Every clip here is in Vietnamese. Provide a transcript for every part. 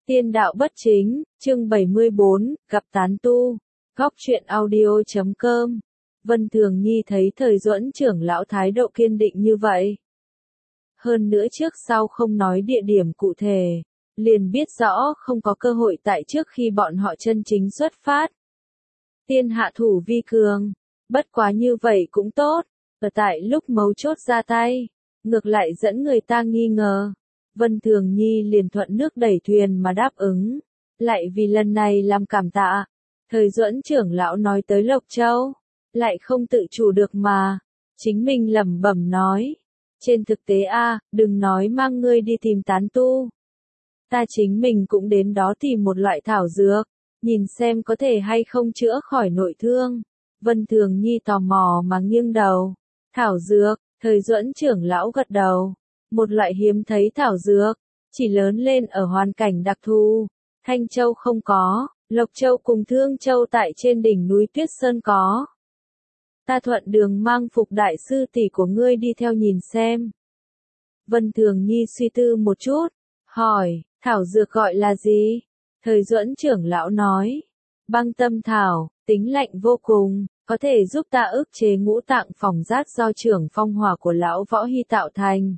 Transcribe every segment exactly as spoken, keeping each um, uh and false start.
Tiên đạo bất chính, chương bảy mươi bốn, gặp tán tu, góc truyện audio chấm com. Vân Thường Nhi thấy Thời Duẫn trưởng lão thái độ kiên định như vậy. Hơn nữa trước sau không nói địa điểm cụ thể, liền biết rõ không có cơ hội tại trước khi bọn họ chân chính xuất phát. Tiên hạ thủ vi cường, bất quá như vậy cũng tốt, ở tại lúc mấu chốt ra tay, ngược lại dẫn người ta nghi ngờ. Vân Thường Nhi liền thuận nước đẩy thuyền mà đáp ứng, lại vì lần này làm cảm tạ. Thời Duẫn trưởng lão nói tới Lộc Châu, lại không tự chủ được mà, chính mình lẩm bẩm nói. Trên thực tế a, đừng nói mang ngươi đi tìm tán tu. Ta chính mình cũng đến đó tìm một loại thảo dược, nhìn xem có thể hay không chữa khỏi nội thương. Vân Thường Nhi tò mò mà nghiêng đầu. Thảo dược, Thời Duẫn trưởng lão gật đầu. Một loại hiếm thấy thảo dược, chỉ lớn lên ở hoàn cảnh đặc thù. Thanh Châu không có, Lộc Châu cùng Thương Châu tại trên đỉnh núi Tuyết Sơn có. Ta thuận đường mang Phục đại sư tỷ của ngươi đi theo nhìn xem. Vân Thường Nhi suy tư một chút, hỏi, thảo dược gọi là gì? Thời Duẫn trưởng lão nói, băng tâm thảo, tính lạnh vô cùng, có thể giúp ta ức chế ngũ tạng phòng rát do trưởng phong hỏa của lão Võ Hy tạo thành.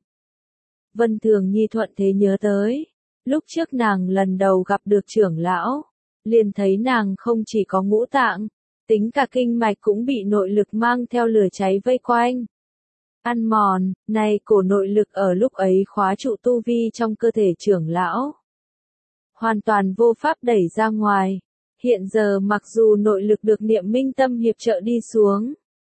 Vân Thường Nhi thuận thế nhớ tới, lúc trước nàng lần đầu gặp được trưởng lão, liền thấy nàng không chỉ có ngũ tạng, tính cả kinh mạch cũng bị nội lực mang theo lửa cháy vây quanh. Ăn mòn, này cổ nội lực ở lúc ấy khóa trụ tu vi trong cơ thể trưởng lão. Hoàn toàn vô pháp đẩy ra ngoài, hiện giờ mặc dù nội lực được niệm minh tâm hiệp trợ đi xuống,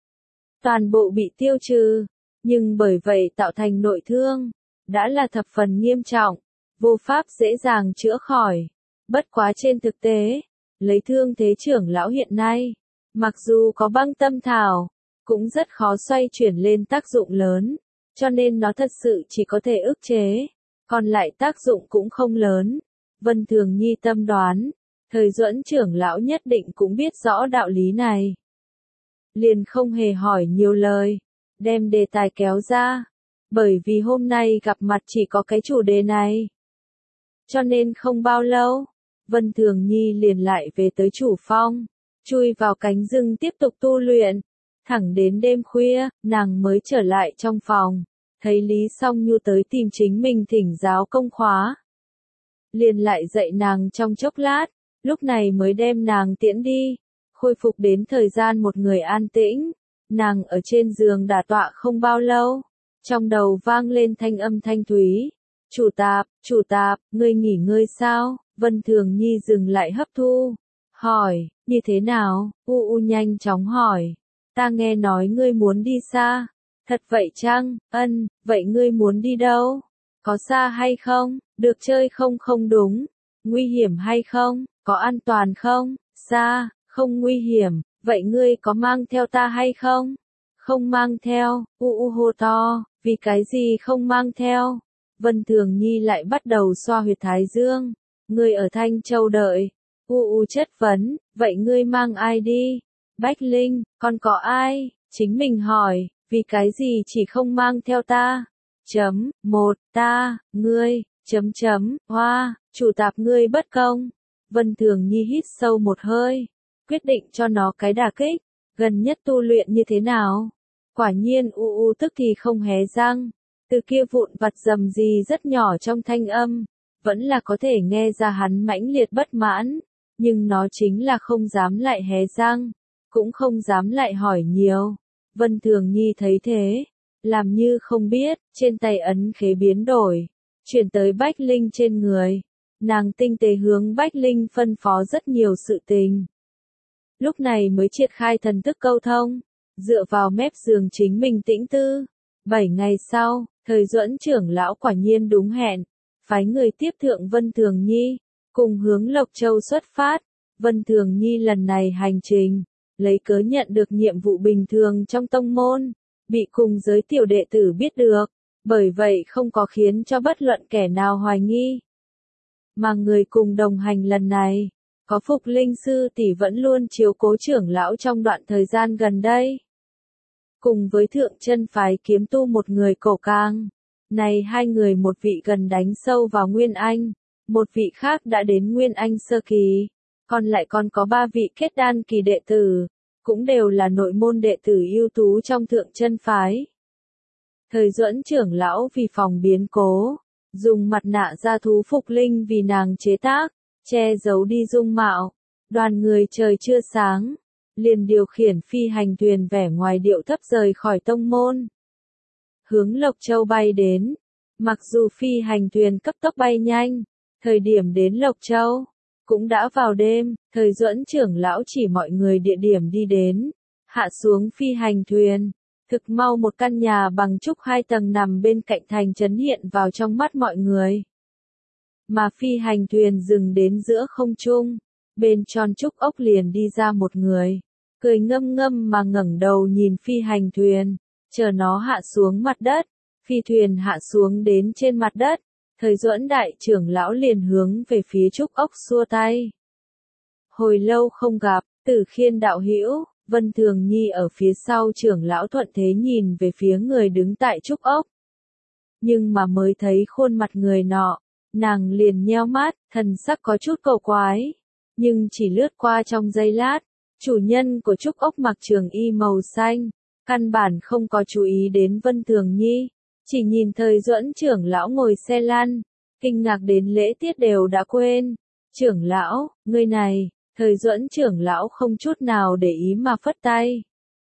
toàn bộ bị tiêu trừ, nhưng bởi vậy tạo thành nội thương, đã là thập phần nghiêm trọng, vô pháp dễ dàng chữa khỏi. Bất quá trên thực tế, lấy thương thế trưởng lão hiện nay, mặc dù có băng tâm thảo, cũng rất khó xoay chuyển lên tác dụng lớn, cho nên nó thật sự chỉ có thể ức chế, còn lại tác dụng cũng không lớn. Vân Thường Nhi tâm đoán, Thời Duẫn trưởng lão nhất định cũng biết rõ đạo lý này. Liền không hề hỏi nhiều lời, đem đề tài kéo ra. Bởi vì hôm nay gặp mặt chỉ có cái chủ đề này. Cho nên không bao lâu, Vân Thường Nhi liền lại về tới chủ phong, chui vào cánh rừng tiếp tục tu luyện. Thẳng đến đêm khuya, nàng mới trở lại trong phòng, thấy Lý Song Nhu tới tìm chính mình thỉnh giáo công khóa. Liền lại dạy nàng trong chốc lát, lúc này mới đem nàng tiễn đi, khôi phục đến thời gian một người an tĩnh. Nàng ở trên giường đả tọa không bao lâu. Trong đầu vang lên thanh âm thanh thúy. Chủ tạp, chủ tạp, ngươi nghỉ ngơi sao? Vân Thường Nhi dừng lại hấp thu. Hỏi, như thế nào? U U nhanh chóng hỏi. Ta nghe nói ngươi muốn đi xa. Thật vậy chăng? Ân, vậy ngươi muốn đi đâu? Có xa hay không? Được chơi không? Không đúng. Nguy hiểm hay không? Có an toàn không? Xa, không nguy hiểm. Vậy ngươi có mang theo ta hay không? Không mang theo. U U hô to. Vì cái gì không mang theo? Vân Thường Nhi lại bắt đầu xoa huyệt thái dương. Ngươi ở Thanh Châu đợi. U U chất vấn, vậy ngươi mang ai đi? Bách Linh, còn có ai? Chính mình hỏi, vì cái gì chỉ không mang theo ta? Chấm, một, ta, ngươi, chấm chấm, hoa, chủ tạp ngươi bất công. Vân Thường Nhi hít sâu một hơi, quyết định cho nó cái đả kích, gần nhất tu luyện như thế nào? Quả nhiên U U tức thì không hé răng, từ kia vụn vặt rầm gì rất nhỏ trong thanh âm, vẫn là có thể nghe ra hắn mãnh liệt bất mãn, nhưng nó chính là không dám lại hé răng, cũng không dám lại hỏi nhiều. Vân Thường Nhi thấy thế, làm như không biết, trên tay ấn khế biến đổi, chuyển tới Bách Linh trên người, nàng tinh tế hướng Bách Linh phân phó rất nhiều sự tình. Lúc này mới triệt khai thần thức câu thông. Dựa vào mép giường chính mình tĩnh tư. Bảy ngày sau, Thời Duẫn trưởng lão quả nhiên đúng hẹn, phái người tiếp thượng Vân Thường Nhi, cùng hướng Lộc Châu xuất phát. Vân Thường Nhi lần này hành trình, lấy cớ nhận được nhiệm vụ bình thường trong tông môn, bị cùng giới tiểu đệ tử biết được, bởi vậy không có khiến cho bất luận kẻ nào hoài nghi. Mà người cùng đồng hành lần này, có Phục Linh sư tỷ vẫn luôn chiếu cố trưởng lão trong đoạn thời gian gần đây. Cùng với thượng chân phái kiếm tu một người cổ càng. Này hai người một vị gần đánh sâu vào Nguyên Anh, một vị khác đã đến Nguyên Anh sơ kỳ, còn lại còn có ba vị kết đan kỳ đệ tử, cũng đều là nội môn đệ tử ưu tú trong thượng chân phái. Thời Duẫn trưởng lão vì phòng biến cố, dùng mặt nạ da thú phục linh vì nàng chế tác, che giấu đi dung mạo. Đoàn người trời chưa sáng, liền điều khiển phi hành thuyền vẻ ngoài điệu thấp rời khỏi tông môn. Hướng Lộc Châu bay đến, mặc dù phi hành thuyền cấp tốc bay nhanh, thời điểm đến Lộc Châu, cũng đã vào đêm, Thời Duẫn trưởng lão chỉ mọi người địa điểm đi đến, hạ xuống phi hành thuyền. Thực mau một căn nhà bằng trúc hai tầng nằm bên cạnh thành trấn hiện vào trong mắt mọi người. Mà phi hành thuyền dừng đến giữa không trung, bên tròn trúc ốc liền đi ra một người, cười ngâm ngâm mà ngẩng đầu nhìn phi hành thuyền, chờ nó hạ xuống mặt đất. Phi thuyền hạ xuống đến trên mặt đất, Thời Duẫn đại trưởng lão liền hướng về phía trúc ốc xua tay. Hồi lâu không gặp, Tử Khiên đạo hữu. Vân Thường Nhi ở phía sau trưởng lão thuận thế nhìn về phía người đứng tại trúc ốc. Nhưng mà mới thấy khuôn mặt người nọ, nàng liền nheo mắt, thần sắc có chút cầu quái. Nhưng chỉ lướt qua trong giây lát, chủ nhân của trúc ốc mặc trường y màu xanh, căn bản không có chú ý đến Vân Thường Nhi, chỉ nhìn Thời Duẫn trưởng lão ngồi xe lăn, kinh ngạc đến lễ tiết đều đã quên. Trưởng lão, người này. Thời Duẫn trưởng lão không chút nào để ý mà phất tay.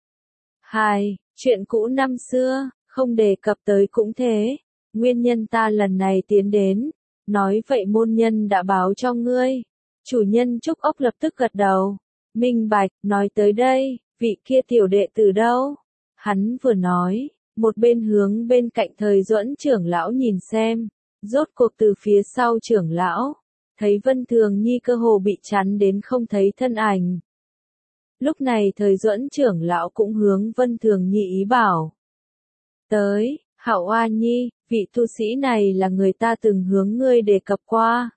Hai, chuyện cũ năm xưa, không đề cập tới cũng thế. Nguyên nhân ta lần này tiến đến, nói vậy môn nhân đã báo cho ngươi. Chủ nhân trúc ốc lập tức gật đầu. Minh bạch, nói tới đây, vị kia tiểu đệ từ đâu? Hắn vừa nói, một bên hướng bên cạnh Thời Duẫn trưởng lão nhìn xem, rốt cuộc từ phía sau trưởng lão. Thấy Vân Thường Nhi cơ hồ bị chắn đến không thấy thân ảnh. Lúc này Thời Duẫn trưởng lão cũng hướng Vân Thường Nhi ý bảo. Tới, Hạo Oa Nhi, vị tu sĩ này là người ta từng hướng ngươi đề cập qua.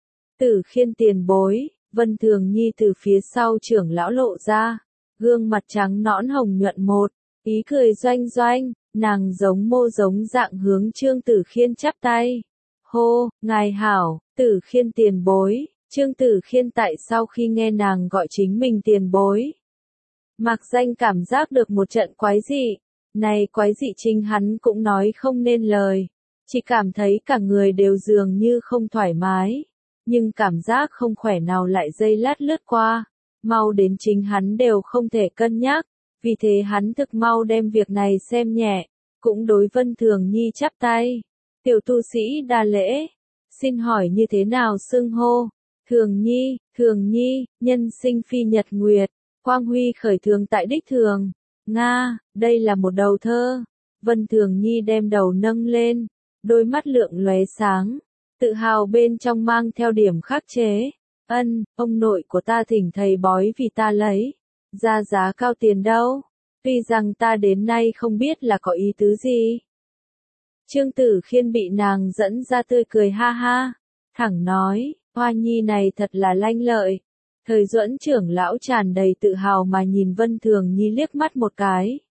Tử Khiên tiền bối, Vân Thường Nhi từ phía sau trưởng lão lộ ra, gương mặt trắng nõn hồng nhuận một, ý cười doanh doanh, nàng giống mô giống dạng hướng Trương Tử Khiên chắp tay. Hô, ngài hảo. Tử Khiên tiền bối, Trương Tử Khiên tại sau khi nghe nàng gọi chính mình tiền bối. Mạc Danh cảm giác được một trận quái dị, này quái dị chính hắn cũng nói không nên lời, chỉ cảm thấy cả người đều dường như không thoải mái, nhưng cảm giác không khỏe nào lại dây lát lướt qua, mau đến chính hắn đều không thể cân nhắc, vì thế hắn thực mau đem việc này xem nhẹ, cũng đối Vân Thường Nhi chắp tay, tiểu tu sĩ đa lễ. Xin hỏi như thế nào xưng hô? Thường Nhi, Thường Nhi, nhân sinh phi nhật nguyệt, quang huy khởi thường tại đích thường. Nga, đây là một đầu thơ. Vân Thường Nhi đem đầu nâng lên, đôi mắt lượng lóe sáng, tự hào bên trong mang theo điểm khắc chế. Ân, ông nội của ta thỉnh thầy bói vì ta lấy, ra giá cao tiền đâu. Tuy rằng ta đến nay không biết là có ý tứ gì. Trương Tử Khiên bị nàng dẫn ra tươi cười ha ha, thẳng nói, Hoa Nhi này thật là lanh lợi. Thời Duẫn trưởng lão tràn đầy tự hào mà nhìn Vân Thường Nhi liếc mắt một cái.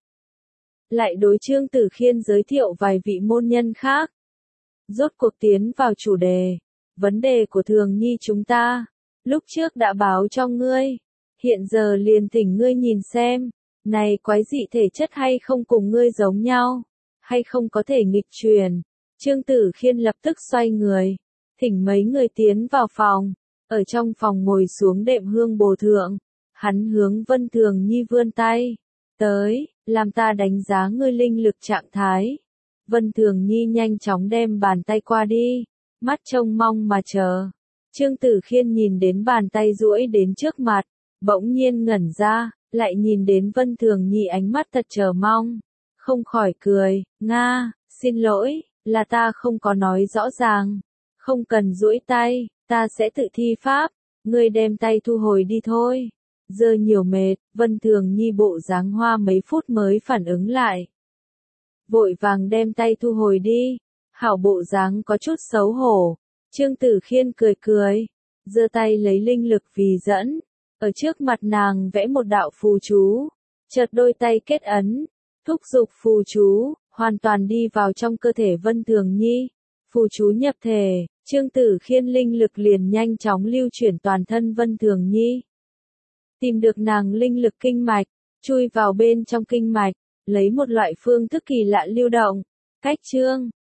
Lại đối Trương Tử Khiên giới thiệu vài vị môn nhân khác. Rốt cuộc tiến vào chủ đề, vấn đề của Thường Nhi chúng ta, lúc trước đã báo cho ngươi, hiện giờ liền thỉnh ngươi nhìn xem, này quái dị thể chất hay không cùng ngươi giống nhau. Hay không có thể nghịch truyền. Trương Tử Khiên lập tức xoay người, thỉnh mấy người tiến vào phòng, ở trong phòng ngồi xuống đệm hương bồ thượng, hắn hướng Vân Thường Nhi vươn tay, tới, làm ta đánh giá ngươi linh lực trạng thái. Vân Thường Nhi nhanh chóng đem bàn tay qua đi, mắt trông mong mà chờ. Trương Tử Khiên nhìn đến bàn tay duỗi đến trước mặt, bỗng nhiên ngẩn ra, lại nhìn đến Vân Thường Nhi ánh mắt thật chờ mong. Không khỏi cười, Nga, xin lỗi, là ta không có nói rõ ràng. Không cần duỗi tay, ta sẽ tự thi pháp, ngươi đem tay thu hồi đi thôi. Giờ nhiều mệt, Vân Thường Nhi bộ dáng hoa mấy phút mới phản ứng lại. Vội vàng đem tay thu hồi đi, hảo bộ dáng có chút xấu hổ. Trương Tử Khiên cười cười, giơ tay lấy linh lực vì dẫn, ở trước mặt nàng vẽ một đạo phù chú, chợt đôi tay kết ấn. Thúc giục phù chú, hoàn toàn đi vào trong cơ thể Vân Thường Nhi. Phù chú nhập thể, Trương Tử Khiên linh lực liền nhanh chóng lưu chuyển toàn thân Vân Thường Nhi. Tìm được nàng linh lực kinh mạch, chui vào bên trong kinh mạch, lấy một loại phương thức kỳ lạ lưu động, cách chương.